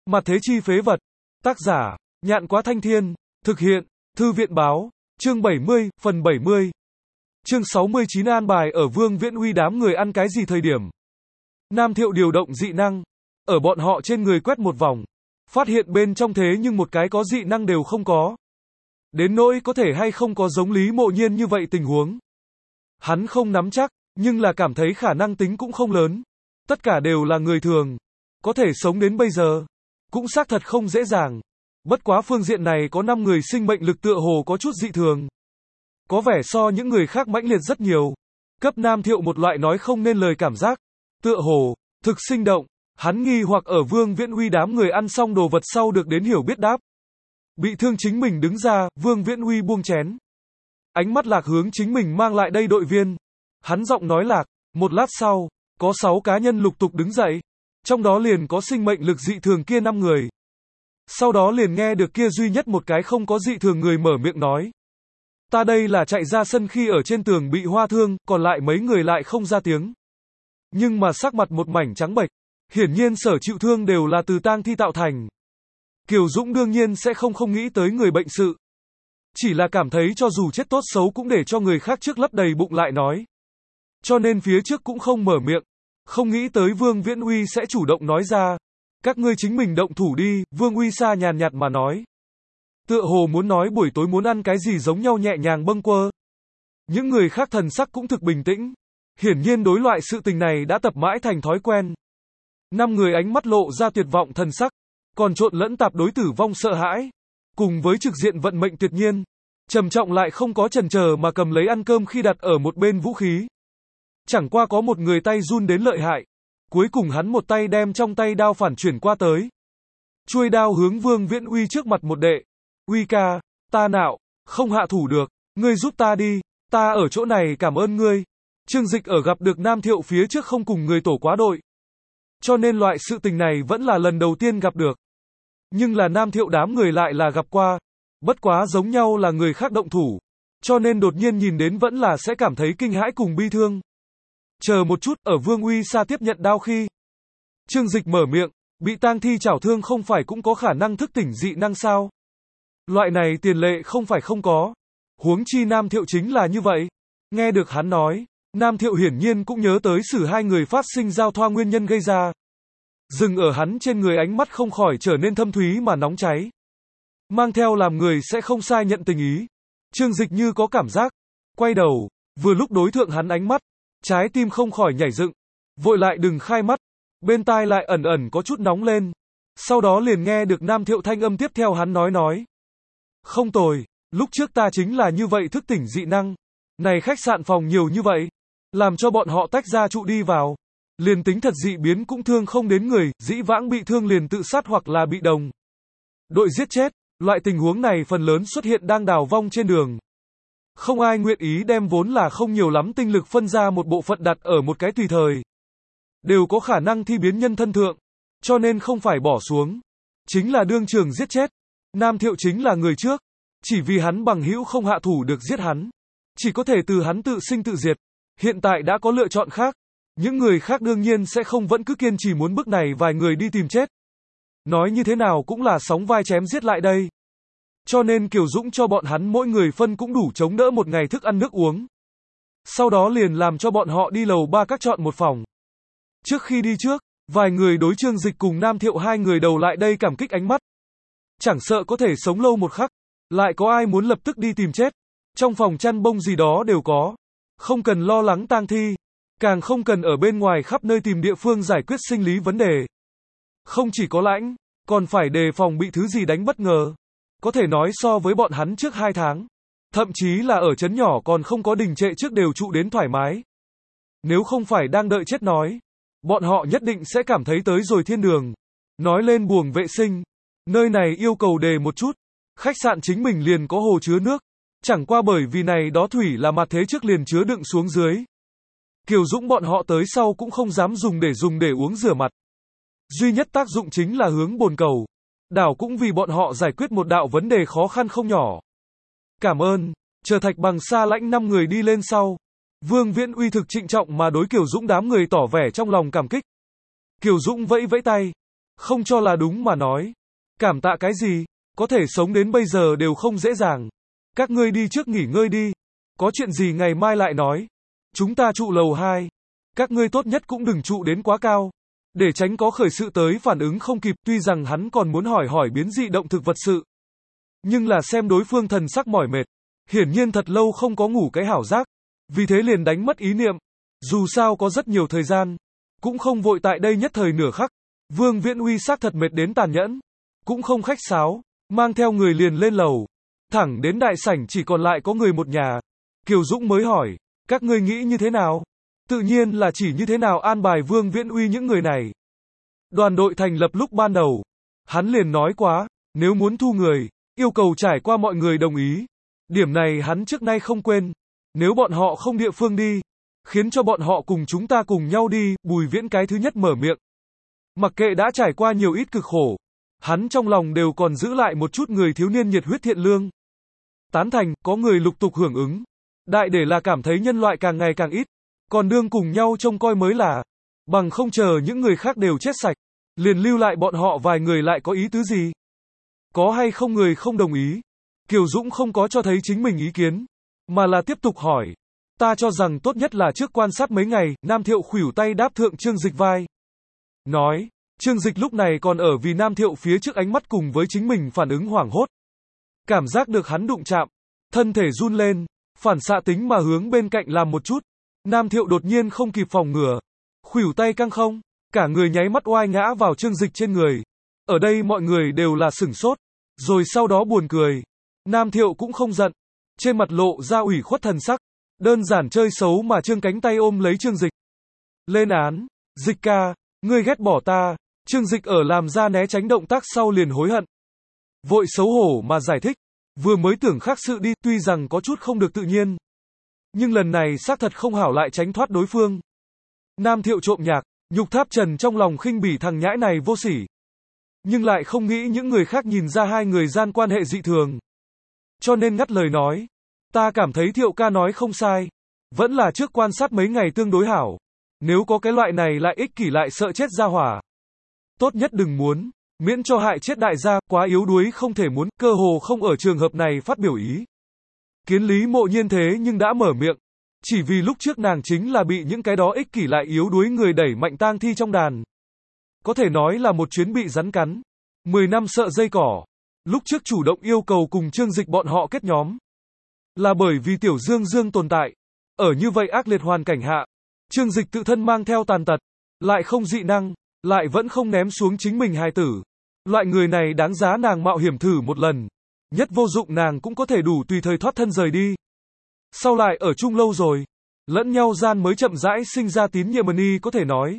Mặt thế chi phế vật. Tác giả, Nhạn Quá Thanh Thiên. Thực hiện, Thư viện báo. Chương 70, phần 70. Chương 69 an bài ở Vương Viễn Huy đám người ăn cái gì thời điểm. Nam Thiệu điều động dị năng. Ở bọn họ trên người quét một vòng. Phát hiện bên trong thế nhưng một cái có dị năng đều không có. Đến nỗi có thể hay không có giống Lý Mộ Nhiên như vậy tình huống. Hắn không nắm chắc, nhưng là cảm thấy khả năng tính cũng không lớn. Tất cả đều là người thường. Có thể sống đến bây giờ. Cũng xác thật không dễ dàng. Bất quá phương diện này có 5 người sinh mệnh lực tựa hồ có chút dị thường. Có vẻ so những người khác mãnh liệt rất nhiều. Cấp Nam Thiệu một loại nói không nên lời cảm giác. Tựa hồ, thực sinh động. Hắn nghi hoặc ở Vương Viễn Huy đám người ăn xong đồ vật sau được đến hiểu biết đáp. Bị thương chính mình đứng ra, Vương Viễn Huy buông chén. Ánh mắt lạc hướng chính mình mang lại đây đội viên. Hắn giọng nói lạc, một lát sau, có 6 cá nhân lục tục đứng dậy. Trong đó liền có sinh mệnh lực dị thường kia 5 người. Sau đó liền nghe được kia duy nhất một cái không có dị thường người mở miệng nói. Ta đây là chạy ra sân khi ở trên tường bị hoa thương, còn lại mấy người lại không ra tiếng. Nhưng mà sắc mặt một mảnh trắng bệch. Hiển nhiên sở chịu thương đều là từ tang thi tạo thành. Kiều Dũng đương nhiên sẽ không nghĩ tới người bệnh sự. Chỉ là cảm thấy cho dù chết tốt xấu cũng để cho người khác trước lấp đầy bụng lại nói. Cho nên phía trước cũng không mở miệng. Không nghĩ tới Vương Viễn Huy sẽ chủ động nói ra. Các ngươi chính mình động thủ đi, Vương Huy Sa nhàn nhạt mà nói. Tựa hồ muốn nói buổi tối muốn ăn cái gì giống nhau nhẹ nhàng bâng quơ. Những người khác thần sắc cũng thực bình tĩnh. Hiển nhiên đối loại sự tình này đã tập mãi thành thói quen. 5 người ánh mắt lộ ra tuyệt vọng thần sắc. Còn trộn lẫn tạp đối tử vong sợ hãi. Cùng với trực diện vận mệnh tuyệt nhiên. Trầm trọng lại không có chần chờ mà cầm lấy ăn cơm khi đặt ở một bên vũ khí. Chẳng qua có một người tay run đến lợi hại. Cuối cùng hắn một tay đem trong tay đao phản chuyển qua tới. Chuôi đao hướng Vương Viễn Huy trước mặt một đệ. Huy ca, ta nạo, không hạ thủ được, ngươi giúp ta đi, ta ở chỗ này cảm ơn ngươi. Trương Dịch ở gặp được Nam Thiệu phía trước không cùng người tổ quá đội. Cho nên loại sự tình này vẫn là lần đầu tiên gặp được. Nhưng là Nam Thiệu đám người lại là gặp qua. Bất quá giống nhau là người khác động thủ. Cho nên đột nhiên nhìn đến vẫn là sẽ cảm thấy kinh hãi cùng bi thương. Chờ một chút, ở Vương Huy Sa tiếp nhận đao khi. Trương Dịch mở miệng, bị tang thi chảo thương không phải cũng có khả năng thức tỉnh dị năng sao? Loại này tiền lệ không phải không có. Huống chi Nam Thiệu chính là như vậy. Nghe được hắn nói, Nam Thiệu hiển nhiên cũng nhớ tới xử hai người phát sinh giao thoa nguyên nhân gây ra. Dừng ở hắn trên người ánh mắt không khỏi trở nên thâm thúy mà nóng cháy. Mang theo làm người sẽ không sai nhận tình ý. Trương Dịch như có cảm giác. Quay đầu, vừa lúc đối thượng hắn ánh mắt. Trái tim không khỏi nhảy dựng. Vội lại đừng khai mắt. Bên tai lại ẩn ẩn có chút nóng lên. Sau đó liền nghe được Nam Thiệu thanh âm tiếp theo hắn nói. Không tồi, lúc trước ta chính là như vậy thức tỉnh dị năng. Này khách sạn phòng nhiều như vậy. Làm cho bọn họ tách ra trụ đi vào. Liền tính thật dị biến cũng thương không đến người, dĩ vãng bị thương liền tự sát hoặc là bị đồng đội giết chết. Loại tình huống này phần lớn xuất hiện đang đào vong trên đường. Không ai nguyện ý đem vốn là không nhiều lắm tinh lực phân ra một bộ phận đặt ở một cái tùy thời. Đều có khả năng thi biến nhân thân thượng. Cho nên không phải bỏ xuống. Chính là đương trường giết chết. Nam Thiệu chính là người trước. Chỉ vì hắn bằng hữu không hạ thủ được giết hắn. Chỉ có thể từ hắn tự sinh tự diệt. Hiện tại đã có lựa chọn khác. Những người khác đương nhiên sẽ không vẫn cứ kiên trì muốn bước này vài người đi tìm chết. Nói như thế nào cũng là sóng vai chém giết lại đây. Cho nên Kiều Dũng cho bọn hắn mỗi người phân cũng đủ chống đỡ một ngày thức ăn nước uống. Sau đó liền làm cho bọn họ đi lầu 3 các chọn một phòng. Trước khi đi trước, vài người đối Trương Dịch cùng Nam Thiệu hai người đầu lại đây cảm kích ánh mắt. Chẳng sợ có thể sống lâu một khắc. Lại có ai muốn lập tức đi tìm chết. Trong phòng chăn bông gì đó đều có. Không cần lo lắng tang thi. Càng không cần ở bên ngoài khắp nơi tìm địa phương giải quyết sinh lý vấn đề. Không chỉ có lãnh, còn phải đề phòng bị thứ gì đánh bất ngờ. Có thể nói so với bọn hắn trước 2 tháng. Thậm chí là ở trấn nhỏ còn không có đình trệ trước đều trụ đến thoải mái. Nếu không phải đang đợi chết nói. Bọn họ nhất định sẽ cảm thấy tới rồi thiên đường. Nói lên buồng vệ sinh. Nơi này yêu cầu đề một chút. Khách sạn chính mình liền có hồ chứa nước. Chẳng qua bởi vì này đó thủy là mặt thế trước liền chứa đựng xuống dưới. Kiều Dũng bọn họ tới sau cũng không dám dùng để uống rửa mặt. Duy nhất tác dụng chính là hướng bồn cầu. Đảo cũng vì bọn họ giải quyết một đạo vấn đề khó khăn không nhỏ. Cảm ơn. Chờ Thạch Bằng Sa lãnh 5 người đi lên sau. Vương Viễn Huy thực trịnh trọng mà đối Kiều Dũng đám người tỏ vẻ trong lòng cảm kích. Kiều Dũng vẫy vẫy tay. Không cho là đúng mà nói. Cảm tạ cái gì? Có thể sống đến bây giờ đều không dễ dàng. Các ngươi đi trước nghỉ ngơi đi. Có chuyện gì ngày mai lại nói. Chúng ta trụ lầu 2. Các ngươi tốt nhất cũng đừng trụ đến quá cao. Để tránh có khởi sự tới phản ứng không kịp, tuy rằng hắn còn muốn hỏi hỏi biến dị động thực vật sự. Nhưng là xem đối phương thần sắc mỏi mệt. Hiển nhiên thật lâu không có ngủ cái hảo giác. Vì thế liền đánh mất ý niệm. Dù sao có rất nhiều thời gian. Cũng không vội tại đây nhất thời nửa khắc. Vương Viễn Huy xác thật mệt đến tàn nhẫn. Cũng không khách sáo. Mang theo người liền lên lầu. Thẳng đến đại sảnh chỉ còn lại có người một nhà. Kiều Dũng mới hỏi. Các ngươi nghĩ như thế nào? Tự nhiên là chỉ như thế nào an bài Vương Viễn Huy những người này. Đoàn đội thành lập lúc ban đầu. Hắn liền nói quá. Nếu muốn thu người, yêu cầu trải qua mọi người đồng ý. Điểm này hắn trước nay không quên. Nếu bọn họ không địa phương đi, khiến cho bọn họ cùng chúng ta cùng nhau đi, Bùi Viễn cái thứ nhất mở miệng. Mặc kệ đã trải qua nhiều ít cực khổ, hắn trong lòng đều còn giữ lại một chút người thiếu niên nhiệt huyết thiện lương. Tán thành, có người lục tục hưởng ứng. Đại để là cảm thấy nhân loại càng ngày càng ít, còn đương cùng nhau trông coi mới là. Bằng không chờ những người khác đều chết sạch, liền lưu lại bọn họ vài người lại có ý tứ gì? Có hay không người không đồng ý? Kiều Dũng không có cho thấy chính mình ý kiến, mà là tiếp tục hỏi. Ta cho rằng tốt nhất là trước quan sát mấy ngày, Nam Thiệu khuỷu tay đáp thượng Trương Dịch vai. Nói, Trương Dịch lúc này còn ở vì Nam Thiệu phía trước ánh mắt cùng với chính mình phản ứng hoảng hốt. Cảm giác được hắn đụng chạm, thân thể run lên, phản xạ tính mà hướng bên cạnh làm một chút. Nam Thiệu đột nhiên không kịp phòng ngừa. Khuỷu tay căng không, cả người nháy mắt oai ngã vào Trương Dịch trên người. Ở đây mọi người đều là sửng sốt, rồi sau đó buồn cười. Nam Thiệu cũng không giận, trên mặt lộ ra ủy khuất thần sắc, đơn giản chơi xấu mà trương cánh tay ôm lấy Trương Dịch. Lên án, Dịch ca, ngươi ghét bỏ ta. Trương Dịch ở làm ra né tránh động tác sau liền hối hận. Vội xấu hổ mà giải thích, vừa mới tưởng khác sự đi, tuy rằng có chút không được tự nhiên. Nhưng lần này xác thật không hảo lại tránh thoát đối phương. Nam Thiệu trộm nhạc, nhục tháp trần trong lòng khinh bỉ thằng nhãi này vô sỉ. Nhưng lại không nghĩ những người khác nhìn ra hai người gian quan hệ dị thường. Cho nên ngắt lời nói. Ta cảm thấy Thiệu ca nói không sai. Vẫn là trước quan sát mấy ngày tương đối hảo. Nếu có cái loại này lại ích kỷ lại sợ chết ra hỏa. Tốt nhất đừng muốn. Miễn cho hại chết đại gia, quá yếu đuối không thể muốn, cơ hồ không ở trường hợp này phát biểu ý. Kiến Lý Mộ Nhiên thế nhưng đã mở miệng. Chỉ vì lúc trước nàng chính là bị những cái đó ích kỷ lại yếu đuối người đẩy mạnh tang thi trong đàn. Có thể nói là một chuyến bị rắn cắn. 10 năm sợ dây cỏ. Lúc trước chủ động yêu cầu cùng Trương Dịch bọn họ kết nhóm. Là bởi vì Tiểu Dương Dương tồn tại. Ở như vậy ác liệt hoàn cảnh hạ. Trương Dịch tự thân mang theo tàn tật. Lại không dị năng. Lại vẫn không ném xuống chính mình hài tử. Loại người này đáng giá nàng mạo hiểm thử một lần. Nhất vô dụng nàng cũng có thể đủ tùy thời thoát thân rời đi. Sau lại ở chung lâu rồi. Lẫn nhau gian mới chậm rãi sinh ra tín nhiệm y có thể nói.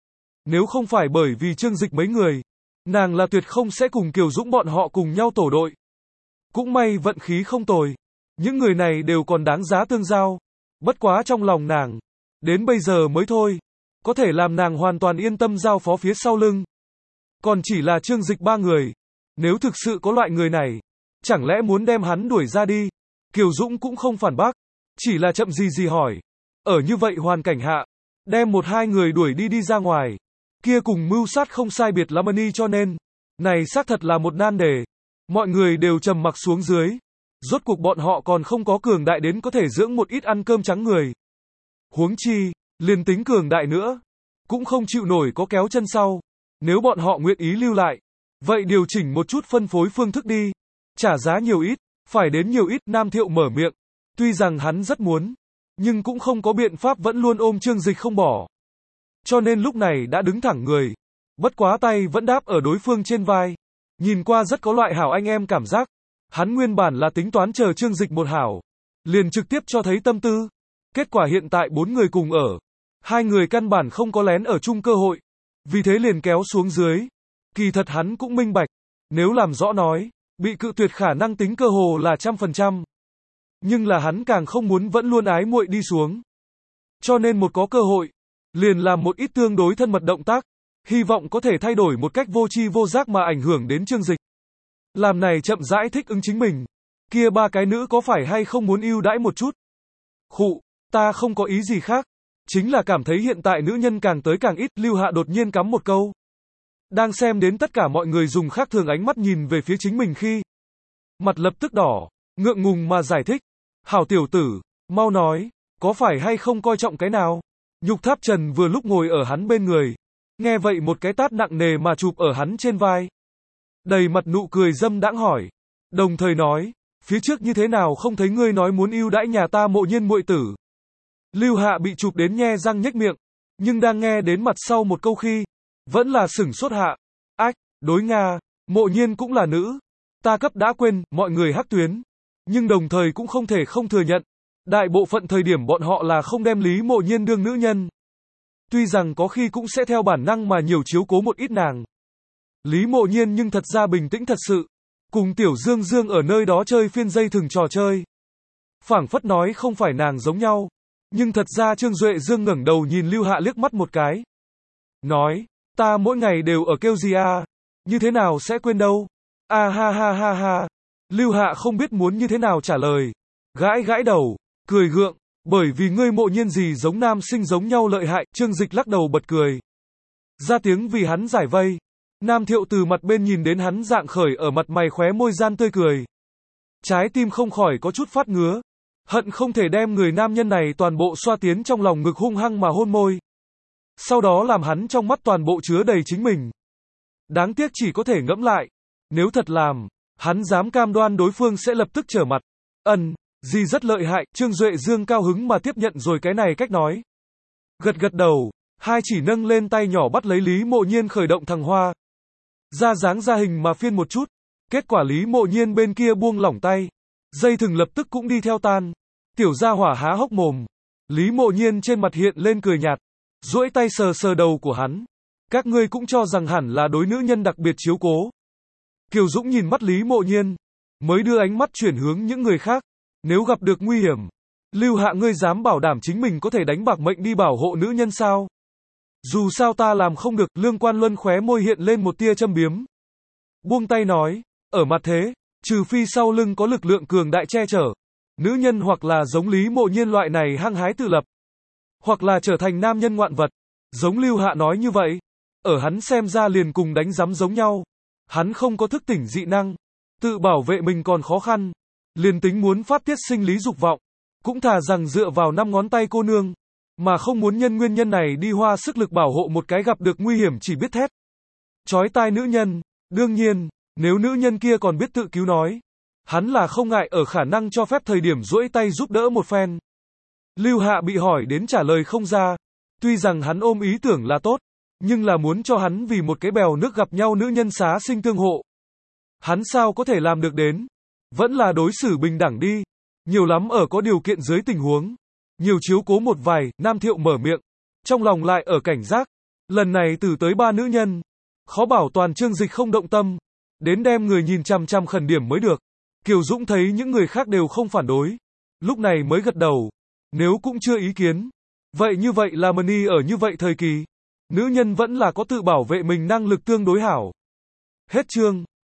Nếu không phải bởi vì Trương Dịch mấy người, nàng là tuyệt không sẽ cùng Kiều Dũng bọn họ cùng nhau tổ đội. Cũng may vận khí không tồi. Những người này đều còn đáng giá tương giao. Bất quá trong lòng nàng. Đến bây giờ mới thôi. Có thể làm nàng hoàn toàn yên tâm giao phó phía sau lưng. Còn chỉ là Trương Dịch ba người. Nếu thực sự có loại người này, chẳng lẽ muốn đem hắn đuổi ra đi? Kiều Dũng cũng không phản bác. Chỉ là chậm gì hỏi. Ở như vậy hoàn cảnh hạ, đem một hai người đuổi đi ra ngoài. Kia cùng mưu sát không sai biệt lắm cho nên. Này xác thật là một nan đề. Mọi người đều trầm mặc xuống dưới. Rốt cuộc bọn họ còn không có cường đại đến có thể dưỡng một ít ăn cơm trắng người. Huống chi, liền tính cường đại nữa. Cũng không chịu nổi có kéo chân sau. Nếu bọn họ nguyện ý lưu lại. Vậy điều chỉnh một chút phân phối phương thức đi. Trả giá nhiều ít, phải đến nhiều ít. Nam Thiệu mở miệng. Tuy rằng hắn rất muốn. Nhưng cũng không có biện pháp vẫn luôn ôm Trương Dịch không bỏ. Cho nên lúc này đã đứng thẳng người. Bất quá tay vẫn đáp ở đối phương trên vai. Nhìn qua rất có loại hảo anh em cảm giác. Hắn nguyên bản là tính toán chờ Trương Dịch một hảo. Liền trực tiếp cho thấy tâm tư. Kết quả hiện tại 4 người cùng ở. Hai người căn bản không có lén ở chung cơ hội. Vì thế liền kéo xuống dưới. Kỳ thật hắn cũng minh bạch. Nếu làm rõ nói, bị cự tuyệt khả năng tính cơ hồ là 100%. Nhưng là hắn càng không muốn vẫn luôn ái muội đi xuống. Cho nên một có cơ hội, liền làm một ít tương đối thân mật động tác, hy vọng có thể thay đổi một cách vô tri vô giác mà ảnh hưởng đến Trương Dịch. Làm này chậm rãi thích ứng chính mình. Kia ba cái nữ có phải hay không muốn ưu đãi một chút? Khụ, ta không có ý gì khác. Chính là cảm thấy hiện tại nữ nhân càng tới càng ít. Lưu Hạ đột nhiên cắm một câu. Đang xem đến tất cả mọi người dùng khác thường ánh mắt nhìn về phía chính mình khi mặt lập tức đỏ, ngượng ngùng mà giải thích. Hảo tiểu tử, mau nói, có phải hay không coi trọng cái nào? Nhục Tháp Trần vừa lúc ngồi ở hắn bên người. Nghe vậy một cái tát nặng nề mà chụp ở hắn trên vai. Đầy mặt nụ cười dâm đãng hỏi. Đồng thời nói, phía trước như thế nào không thấy ngươi nói muốn ưu đãi nhà ta Mộ Nhiên muội tử. Lưu Hạ bị chụp đến nhe răng nhếch miệng, nhưng đang nghe đến mặt sau một câu khi, vẫn là sửng sốt hạ. Ách, đối Nga, Mộ Nhiên cũng là nữ. Ta cấp đã quên, mọi người hắc tuyến. Nhưng đồng thời cũng không thể không thừa nhận. Đại bộ phận thời điểm bọn họ là không đem Lý Mộ Nhiên đương nữ nhân. Tuy rằng có khi cũng sẽ theo bản năng mà nhiều chiếu cố một ít nàng. Lý Mộ Nhiên nhưng thật ra bình tĩnh thật sự. Cùng Tiểu Dương Dương ở nơi đó chơi phiên dây thừng trò chơi. Phảng phất nói không phải nàng giống nhau. Nhưng thật ra Trương Duệ Dương ngẩng đầu nhìn Lưu Hạ liếc mắt một cái. Nói, ta mỗi ngày đều ở kêu gì à? Như thế nào sẽ quên đâu? À ha ha ha ha. Lưu Hạ không biết muốn như thế nào trả lời. Gãi gãi đầu, cười gượng, bởi vì ngươi Mộ Nhiên gì giống nam sinh giống nhau lợi hại, Trương Dịch lắc đầu bật cười. Ra tiếng vì hắn giải vây. Nam Thiệu từ mặt bên nhìn đến hắn dạng khởi ở mặt mày khóe môi gian tươi cười. Trái tim không khỏi có chút phát ngứa. Hận không thể đem người nam nhân này toàn bộ xoa tiến trong lòng ngực hung hăng mà hôn môi. Sau đó làm hắn trong mắt toàn bộ chứa đầy chính mình. Đáng tiếc chỉ có thể ngẫm lại. Nếu thật làm, hắn dám cam đoan đối phương sẽ lập tức trở mặt. Gì rất lợi hại, Trương Duệ Dương cao hứng mà tiếp nhận rồi cái này cách nói. Gật gật đầu, hai chỉ nâng lên tay nhỏ bắt lấy Lý Mộ Nhiên khởi động thằng hoa. Ra dáng ra hình mà phiên một chút. Kết quả Lý Mộ Nhiên bên kia buông lỏng tay. Dây thừng lập tức cũng đi theo tan. Tiểu gia hỏa há hốc mồm. Lý Mộ Nhiên trên mặt hiện lên cười nhạt. Duỗi tay sờ sờ đầu của hắn. Các ngươi cũng cho rằng hẳn là đối nữ nhân đặc biệt chiếu cố. Kiều Dũng nhìn mắt Lý Mộ Nhiên. Mới đưa ánh mắt chuyển hướng những người khác. Nếu gặp được nguy hiểm. Lưu Hạ ngươi dám bảo đảm chính mình có thể đánh bạc mệnh đi bảo hộ nữ nhân sao? Dù sao ta làm không được, Lương Quan Luân khóe môi hiện lên một tia châm biếm. Buông tay nói, ở mặt thế, trừ phi sau lưng có lực lượng cường đại che chở. Nữ nhân hoặc là giống Lý Mộ Nhiên loại này hăng hái tự lập. Hoặc là trở thành nam nhân ngoạn vật. Giống Lưu Hạ nói như vậy. Ở hắn xem ra liền cùng đánh giám giống nhau. Hắn không có thức tỉnh dị năng. Tự bảo vệ mình còn khó khăn. Liền tính muốn phát tiết sinh lý dục vọng. Cũng thà rằng dựa vào 5 ngón tay cô nương. Mà không muốn nhân nguyên nhân này đi hoa sức lực bảo hộ một cái gặp được nguy hiểm chỉ biết thét. Chói tai nữ nhân. Đương nhiên, nếu nữ nhân kia còn biết tự cứu nói. Hắn là không ngại ở khả năng cho phép thời điểm duỗi tay giúp đỡ một phen. Lưu Hạ bị hỏi đến trả lời không ra. Tuy rằng hắn ôm ý tưởng là tốt. Nhưng là muốn cho hắn vì một cái bèo nước gặp nhau nữ nhân xá sinh tương hộ. Hắn sao có thể làm được đến. Vẫn là đối xử bình đẳng đi. Nhiều lắm ở có điều kiện dưới tình huống. Nhiều chiếu cố một vài, Nam Thiệu mở miệng. Trong lòng lại ở cảnh giác. Lần này từ tới 3 nữ nhân. Khó bảo toàn Trương Dịch không động tâm. Đến đem người nhìn chằm chằm khẩn điểm mới được. Kiều Dũng thấy những người khác đều không phản đối. Lúc này mới gật đầu. Nếu cũng chưa ý kiến. Vậy như vậy là Mani ở như vậy thời kỳ. Nữ nhân vẫn là có tự bảo vệ mình năng lực tương đối hảo. Hết chương.